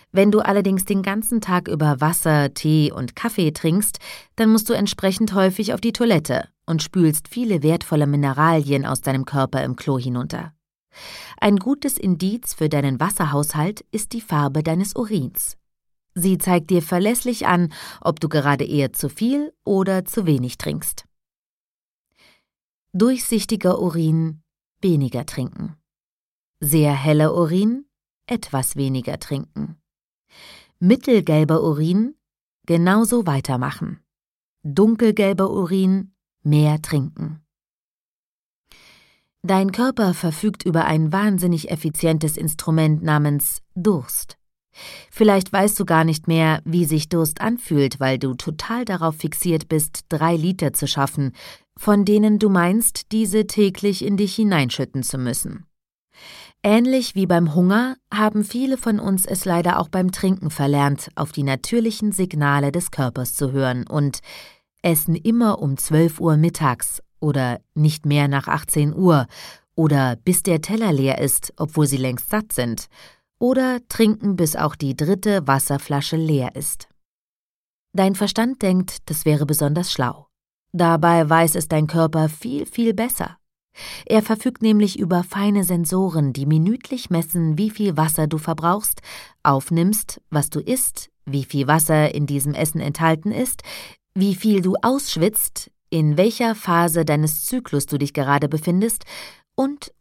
Wenn du allerdings den ganzen Tag über Wasser, Tee und Kaffee trinkst, dann musst du entsprechend häufig auf die Toilette und spülst viele wertvolle Mineralien aus deinem Körper im Klo hinunter. Ein gutes Indiz für deinen Wasserhaushalt ist die Farbe deines Urins. Sie zeigt dir verlässlich an, ob du gerade eher zu viel oder zu wenig trinkst. Durchsichtiger Urin, weniger trinken. Sehr heller Urin, etwas weniger trinken. Mittelgelber Urin, genauso weitermachen. Dunkelgelber Urin, mehr trinken. Dein Körper verfügt über ein wahnsinnig effizientes Instrument namens Durst. Vielleicht weißt du gar nicht mehr, wie sich Durst anfühlt, weil du total darauf fixiert bist, 3 Liter zu schaffen, von denen du meinst, diese täglich in dich hineinschütten zu müssen. Ähnlich wie beim Hunger haben viele von uns es leider auch beim Trinken verlernt, auf die natürlichen Signale des Körpers zu hören und essen immer um 12 Uhr mittags oder nicht mehr nach 18 Uhr oder bis der Teller leer ist, obwohl sie längst satt sind, oder trinken, bis auch die 3. Wasserflasche leer ist. Dein Verstand denkt, das wäre besonders schlau. Dabei weiß es dein Körper viel, viel besser. Er verfügt nämlich über feine Sensoren, die minütlich messen, wie viel Wasser du verbrauchst, aufnimmst, was du isst, wie viel Wasser in diesem Essen enthalten ist, wie viel du ausschwitzt, in welcher Phase deines Zyklus du dich gerade befindest und.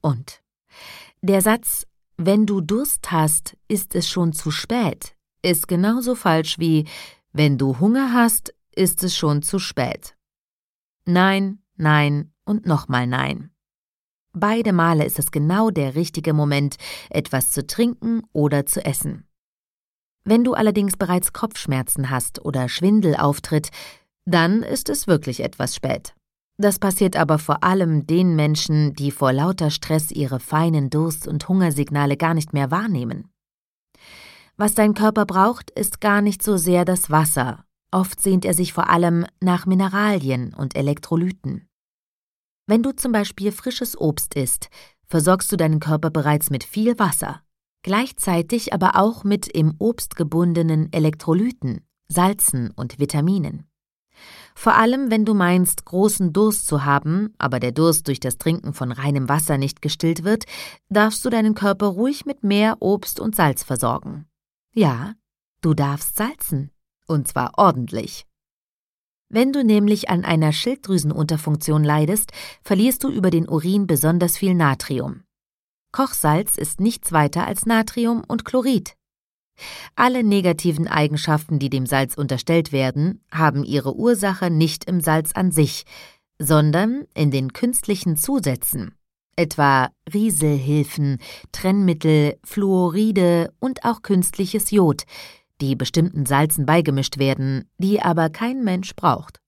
Der Satz, wenn du Durst hast, ist es schon zu spät, ist genauso falsch wie, wenn du Hunger hast, ist es schon zu spät. Nein, nein und nochmal nein. Beide Male ist es genau der richtige Moment, etwas zu trinken oder zu essen. Wenn du allerdings bereits Kopfschmerzen hast oder Schwindel auftritt, dann ist es wirklich etwas spät. Das passiert aber vor allem den Menschen, die vor lauter Stress ihre feinen Durst- und Hungersignale gar nicht mehr wahrnehmen. Was dein Körper braucht, ist gar nicht so sehr das Wasser. Oft sehnt er sich vor allem nach Mineralien und Elektrolyten. Wenn du zum Beispiel frisches Obst isst, versorgst du deinen Körper bereits mit viel Wasser, gleichzeitig aber auch mit im Obst gebundenen Elektrolyten, Salzen und Vitaminen. Vor allem, wenn du meinst, großen Durst zu haben, aber der Durst durch das Trinken von reinem Wasser nicht gestillt wird, darfst du deinen Körper ruhig mit mehr Obst und Salz versorgen. Ja, du darfst salzen, und zwar ordentlich. Wenn du nämlich an einer Schilddrüsenunterfunktion leidest, verlierst du über den Urin besonders viel Natrium. Kochsalz ist nichts weiter als Natrium und Chlorid. Alle negativen Eigenschaften, die dem Salz unterstellt werden, haben ihre Ursache nicht im Salz an sich, sondern in den künstlichen Zusätzen, etwa Rieselhilfen, Trennmittel, Fluoride und auch künstliches Jod, die bestimmten Salzen beigemischt werden, die aber kein Mensch braucht.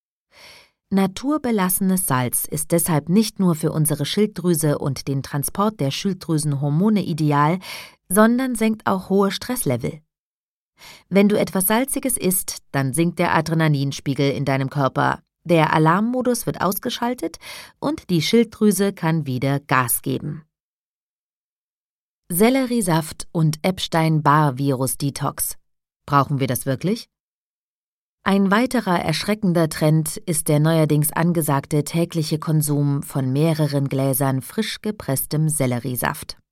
Naturbelassenes Salz ist deshalb nicht nur für unsere Schilddrüse und den Transport der Schilddrüsenhormone ideal, sondern senkt auch hohe Stresslevel. Wenn du etwas Salziges isst, dann sinkt der Adrenalinspiegel in deinem Körper, der Alarmmodus wird ausgeschaltet und die Schilddrüse kann wieder Gas geben. Selleriesaft und Epstein-Barr-Virus-Detox. Brauchen wir das wirklich? Ein weiterer erschreckender Trend ist der neuerdings angesagte tägliche Konsum von mehreren Gläsern frisch gepresstem Selleriesaft.